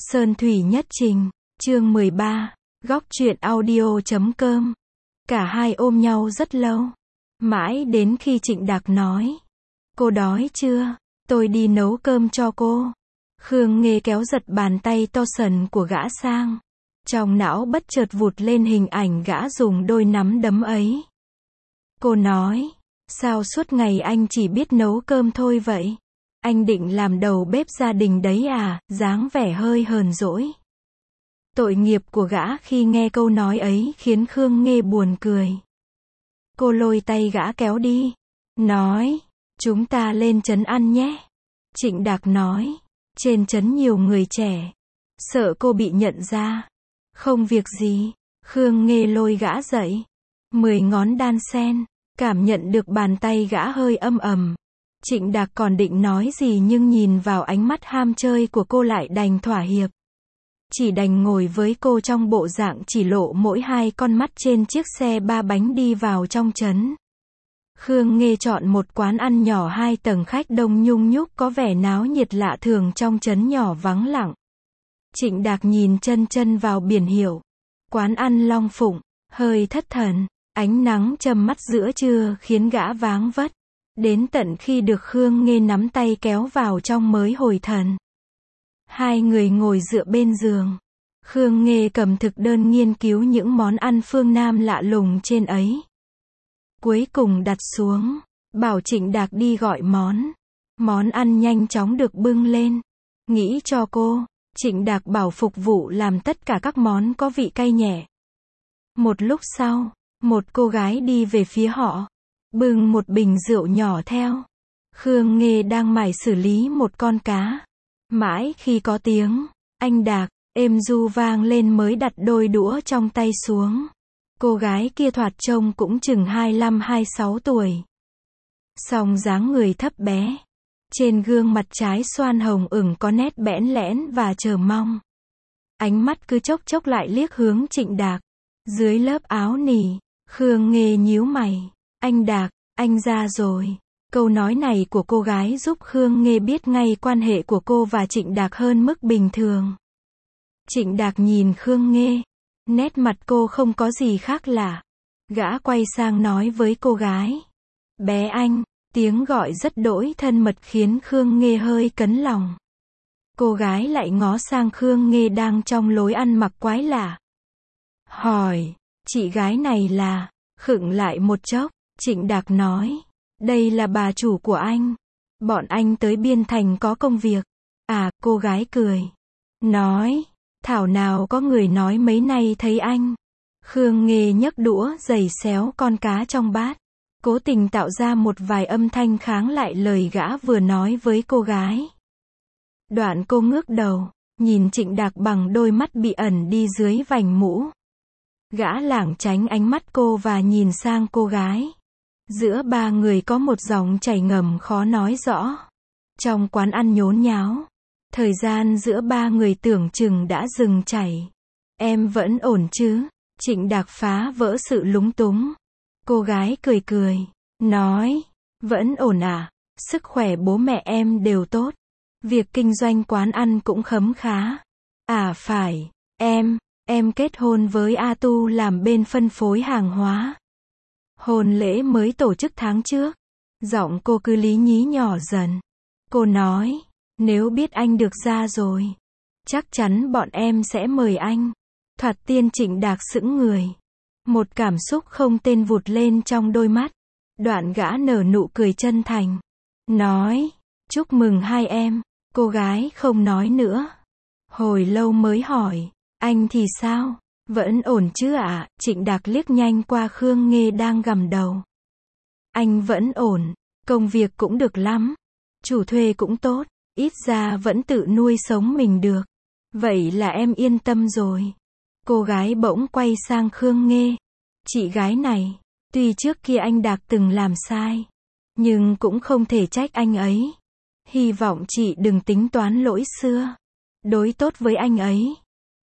Sơn Thủy Nhất Trình, chương 13, góc truyện audio.com. Cả hai ôm nhau rất lâu. Mãi đến khi Trịnh Đạc nói, cô đói chưa? Tôi đi nấu cơm cho cô. Khương Nghê kéo giật bàn tay to sần của gã sang. Trong não bất chợt vụt lên hình ảnh gã dùng đôi nắm đấm ấy. Cô nói, sao suốt ngày anh chỉ biết nấu cơm thôi vậy? Anh định làm đầu bếp gia đình đấy à? Dáng vẻ hơi hờn dỗi. Tội nghiệp của gã khi nghe câu nói ấy khiến Khương Nghê buồn cười. Cô lôi tay gã kéo đi. Nói, chúng ta lên trấn ăn nhé. Trịnh Đạc nói, trên trấn nhiều người trẻ. Sợ cô bị nhận ra. Không việc gì. Khương Nghê lôi gã dậy. 10 ngón đan sen. Cảm nhận được bàn tay gã hơi âm ầm. Trịnh Đạc còn định nói gì nhưng nhìn vào ánh mắt ham chơi của cô lại đành thỏa hiệp. Chỉ đành ngồi với cô trong bộ dạng chỉ lộ mỗi hai con mắt trên chiếc xe 3 bánh đi vào trong trấn. Khương Nghê chọn một quán ăn nhỏ 2 tầng khách đông nhung nhúc có vẻ náo nhiệt lạ thường trong trấn nhỏ vắng lặng. Trịnh Đạc nhìn chân chân vào biển hiệu. Quán ăn Long Phụng, hơi thất thần. Ánh nắng châm mắt giữa trưa khiến gã váng vất. Đến tận khi được Khương Nghê nắm tay kéo vào trong mới hồi thần. Hai người ngồi dựa bên giường. Khương Nghê cầm thực đơn nghiên cứu những món ăn phương Nam lạ lùng trên ấy. Cuối cùng đặt xuống, bảo Trịnh Đạc đi gọi món. Món ăn nhanh chóng được bưng lên. Nghĩ cho cô, Trịnh Đạc bảo phục vụ làm tất cả các món có vị cay nhẹ. Một lúc sau, một cô gái đi về phía họ. Bưng một bình rượu nhỏ theo. Khương Nghê đang mải xử lý một con cá. Mãi khi có tiếng, anh Đạc, êm du vang lên mới đặt đôi đũa trong tay xuống. Cô gái kia thoạt trông cũng chừng 25-26 tuổi. Song dáng người thấp bé. Trên gương mặt trái xoan hồng ửng có nét bẽn lẽn và chờ mong. Ánh mắt cứ chốc chốc lại liếc hướng Trịnh Đạc. Dưới lớp áo nỉ, Khương Nghê nhíu mày. Anh Đạc, anh ra rồi. Câu nói này của cô gái giúp Khương Nghê biết ngay quan hệ của cô và Trịnh Đạc hơn mức bình thường. Trịnh Đạc nhìn Khương Nghê. Nét mặt cô không có gì khác lạ. Gã quay sang nói với cô gái. Bé anh, tiếng gọi rất đỗi thân mật khiến Khương Nghê hơi cấn lòng. Cô gái lại ngó sang Khương Nghê đang trong lối ăn mặc quái lạ. Hỏi, chị gái này là... Khựng lại một chốc, Trịnh Đạc nói. Đây là bà chủ của anh. Bọn anh tới Biên Thành có công việc. À, cô gái cười. Nói, thảo nào có người nói mấy nay thấy anh. Khương Nghê nhấc đũa giày xéo con cá trong bát. Cố tình tạo ra một vài âm thanh kháng lại lời gã vừa nói với cô gái. Đoạn cô ngước đầu, nhìn Trịnh Đạc bằng đôi mắt bị ẩn đi dưới vành mũ. Gã lảng tránh ánh mắt cô và nhìn sang cô gái. Giữa ba người có một dòng chảy ngầm khó nói rõ. Trong quán ăn nhốn nháo, thời gian giữa ba người tưởng chừng đã dừng chảy. Em vẫn ổn chứ? Trịnh Đạc phá vỡ sự lúng túng. Cô gái cười cười, nói, vẫn ổn à? Sức khỏe bố mẹ em đều tốt. Việc kinh doanh quán ăn cũng khấm khá. À phải, em kết hôn với A Tu làm bên phân phối hàng hóa. Hôn lễ mới tổ chức tháng trước. Giọng cô cứ lý nhí nhỏ dần. Cô nói, nếu biết anh được ra rồi, chắc chắn bọn em sẽ mời anh. Thoạt tiên Trịnh Đạc sững người. Một cảm xúc không tên vụt lên trong đôi mắt. Đoạn gã nở nụ cười chân thành. Nói, chúc mừng hai em. Cô gái không nói nữa. Hồi lâu mới hỏi, anh thì sao? Vẫn ổn chứ ạ? Trịnh Đạc liếc nhanh qua Khương Nghê đang gằm đầu. Anh vẫn ổn, công việc cũng được lắm. Chủ thuê cũng tốt, ít ra vẫn tự nuôi sống mình được. Vậy là em yên tâm rồi. Cô gái bỗng quay sang Khương Nghê. Chị gái này, tuy trước kia anh Đạc từng làm sai, nhưng cũng không thể trách anh ấy. Hy vọng chị đừng tính toán lỗi xưa. Đối tốt với anh ấy.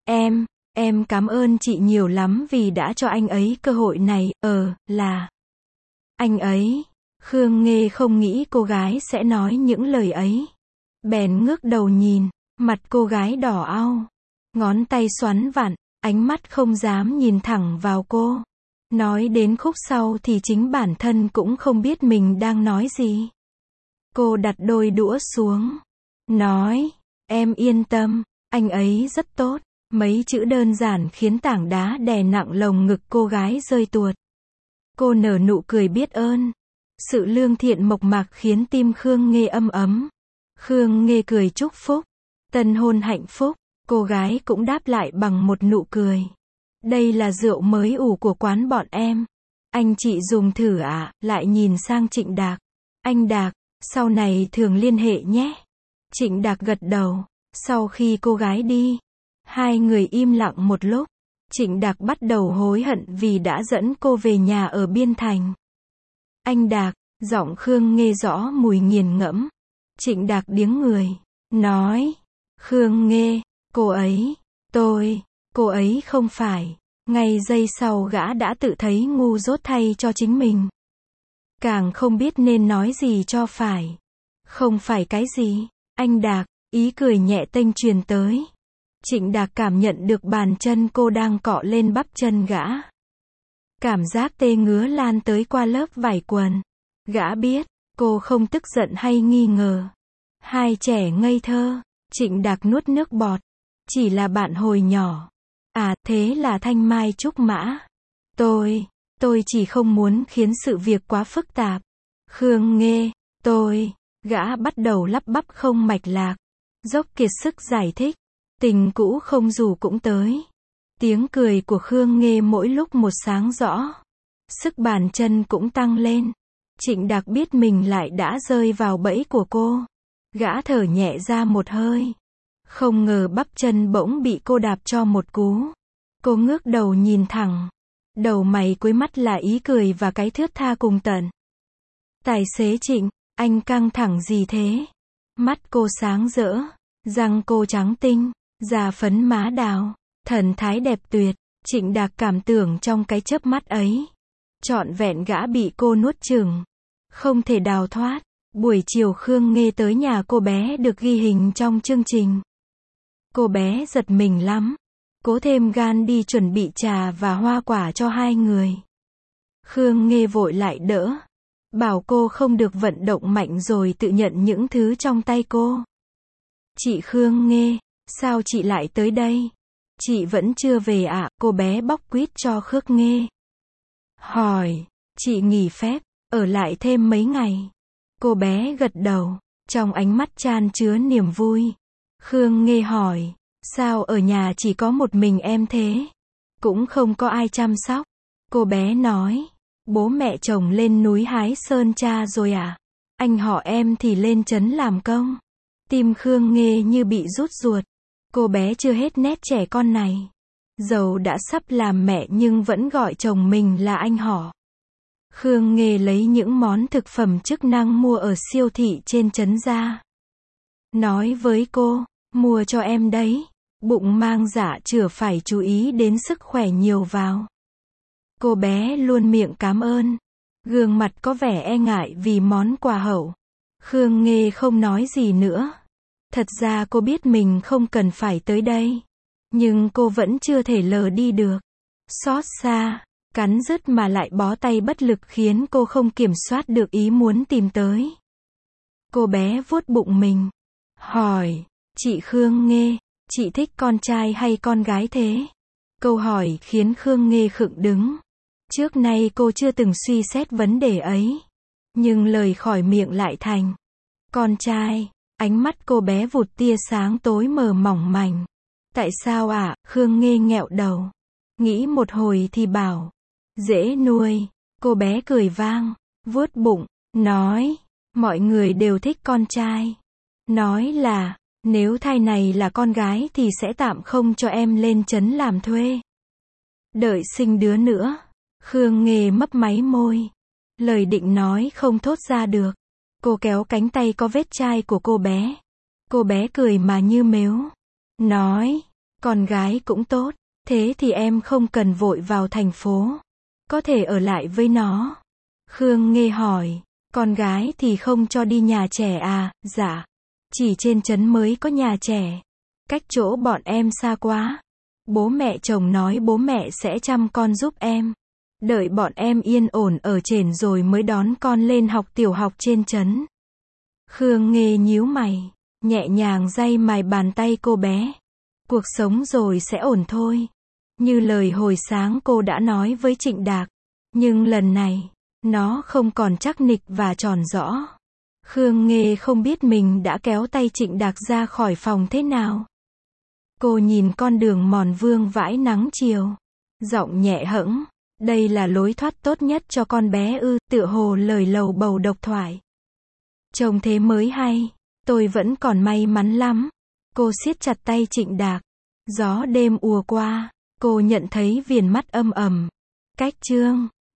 Em cảm ơn chị nhiều lắm vì đã cho anh ấy cơ hội này. Là anh ấy. Khương Nghê không nghĩ cô gái sẽ nói những lời ấy. Bèn ngước đầu nhìn. Mặt cô gái đỏ au, ngón tay xoắn vặn, ánh mắt không dám nhìn thẳng vào cô. Nói đến khúc sau thì chính bản thân cũng không biết mình đang nói gì. Cô đặt đôi đũa xuống, nói, em yên tâm, anh ấy rất tốt. Mấy chữ đơn giản khiến tảng đá đè nặng lồng ngực cô gái rơi tuột. Cô nở nụ cười biết ơn. Sự lương thiện mộc mạc khiến tim Khương Nghê âm ấm. Khương Nghê cười chúc phúc. Tân hôn hạnh phúc. Cô gái cũng đáp lại bằng một nụ cười. Đây là rượu mới ủ của quán bọn em. Anh chị dùng thử ạ. Lại nhìn sang Trịnh Đạc. Anh Đạc, sau này thường liên hệ nhé. Trịnh Đạc gật đầu. Sau khi cô gái đi, hai người im lặng một lúc. Trịnh Đạc bắt đầu hối hận vì đã dẫn cô về nhà ở Biên Thành. Anh Đạc, giọng Khương Nghê rõ mùi nghiền ngẫm. Trịnh Đạc điếng người, nói, Khương Nghê, cô ấy, cô ấy không phải. Ngay giây sau gã đã tự thấy ngu dốt thay cho chính mình. Càng không biết nên nói gì cho phải. Không phải cái gì, anh Đạc, ý cười nhẹ tênh truyền tới. Trịnh Đạc cảm nhận được bàn chân cô đang cọ lên bắp chân gã. Cảm giác tê ngứa lan tới qua lớp vải quần. Gã biết, cô không tức giận hay nghi ngờ. Hai trẻ ngây thơ. Trịnh Đạc nuốt nước bọt. Chỉ là bạn hồi nhỏ. À, thế là Thanh Mai Trúc Mã. Tôi chỉ không muốn khiến sự việc quá phức tạp. Khương Nghê, gã bắt đầu lắp bắp không mạch lạc. Dốc kiệt sức giải thích. Tình cũ không dù cũng tới. Tiếng cười của Khương Nghê mỗi lúc một sáng rõ. Sức bàn chân cũng tăng lên. Trịnh Đạc biết mình lại đã rơi vào bẫy của cô. Gã thở nhẹ ra một hơi. Không ngờ bắp chân bỗng bị cô đạp cho một cú. Cô ngước đầu nhìn thẳng. Đầu mày cuối mắt là ý cười và cái thướt tha cùng tận. Tài xế Trịnh, anh căng thẳng gì thế? Mắt cô sáng rỡ. Răng cô trắng tinh. Da phấn má đào. Thần thái đẹp tuyệt. Trịnh Đạc cảm tưởng trong cái chớp mắt ấy. Trọn vẹn gã bị cô nuốt chửng. Không thể đào thoát. Buổi chiều Khương Nghê tới nhà cô bé được ghi hình trong chương trình. Cô bé giật mình lắm. Cố thêm gan đi chuẩn bị trà và hoa quả cho hai người. Khương Nghê vội lại đỡ. Bảo cô không được vận động mạnh rồi tự nhận những thứ trong tay cô. Chị Khương Nghê, sao chị lại tới đây? Chị vẫn chưa về ạ? Cô bé bóc quýt cho Khương Nghê. Hỏi, chị nghỉ phép, ở lại thêm mấy ngày. Cô bé gật đầu, trong ánh mắt chan chứa niềm vui. Khương Nghê hỏi, sao ở nhà chỉ có một mình em thế? Cũng không có ai chăm sóc. Cô bé nói, bố mẹ chồng lên núi hái sơn tra rồi à? Anh họ em thì lên trấn làm công. Tim Khương Nghê như bị rút ruột. Cô bé chưa hết nét trẻ con này. Dầu đã sắp làm mẹ nhưng vẫn gọi chồng mình là anh họ. Khương Nghê lấy những món thực phẩm chức năng mua ở siêu thị trên trấn ra. Nói với cô, mua cho em đấy. Bụng mang dạ chửa phải chú ý đến sức khỏe nhiều vào. Cô bé luôn miệng cảm ơn. Gương mặt có vẻ e ngại vì món quà hậu. Khương Nghê không nói gì nữa. Thật ra cô biết mình không cần phải tới đây. Nhưng cô vẫn chưa thể lờ đi được. Xót xa, cắn rứt mà lại bó tay bất lực khiến cô không kiểm soát được ý muốn tìm tới. Cô bé vuốt bụng mình. Hỏi, chị Khương Nghê, chị thích con trai hay con gái thế? Câu hỏi khiến Khương Nghê khựng đứng. Trước nay cô chưa từng suy xét vấn đề ấy. Nhưng lời khỏi miệng lại thành con trai. Ánh mắt cô bé vụt tia sáng tối mờ mỏng manh. Tại sao ạ? Khương Nghê nghẹo đầu. Nghĩ một hồi thì bảo. Dễ nuôi. Cô bé cười vang. Vuốt bụng. Nói. Mọi người đều thích con trai. Nói là. Nếu thai này là con gái thì sẽ tạm không cho em lên trấn làm thuê. Đợi sinh đứa nữa. Khương Nghê mấp máy môi. Lời định nói không thốt ra được. Cô kéo cánh tay có vết chai của cô bé. Cô bé cười mà như mếu. Nói, con gái cũng tốt. Thế thì em không cần vội vào thành phố. Có thể ở lại với nó. Khương Nghê hỏi, con gái thì không cho đi nhà trẻ à? Dạ. Chỉ trên trấn mới có nhà trẻ. Cách chỗ bọn em xa quá. Bố mẹ chồng nói bố mẹ sẽ chăm con giúp em. Đợi bọn em yên ổn ở trển rồi mới đón con lên học tiểu học trên trấn. Khương Nghê nhíu mày, nhẹ nhàng day mài bàn tay cô bé. Cuộc sống rồi sẽ ổn thôi. Như lời hồi sáng cô đã nói với Trịnh Đạc. Nhưng lần này, nó không còn chắc nịch và tròn rõ. Khương Nghê không biết mình đã kéo tay Trịnh Đạc ra khỏi phòng thế nào. Cô nhìn con đường mòn vương vãi nắng chiều. Giọng nhẹ hẫng. Đây là lối thoát tốt nhất cho con bé ư, tựa hồ lời lầu bầu độc thoại. Trông thế mới hay. Tôi vẫn còn may mắn lắm. Cô siết chặt tay Trịnh Đạc. Gió đêm ùa qua. Cô nhận thấy viền mắt âm ẩm. Cách chương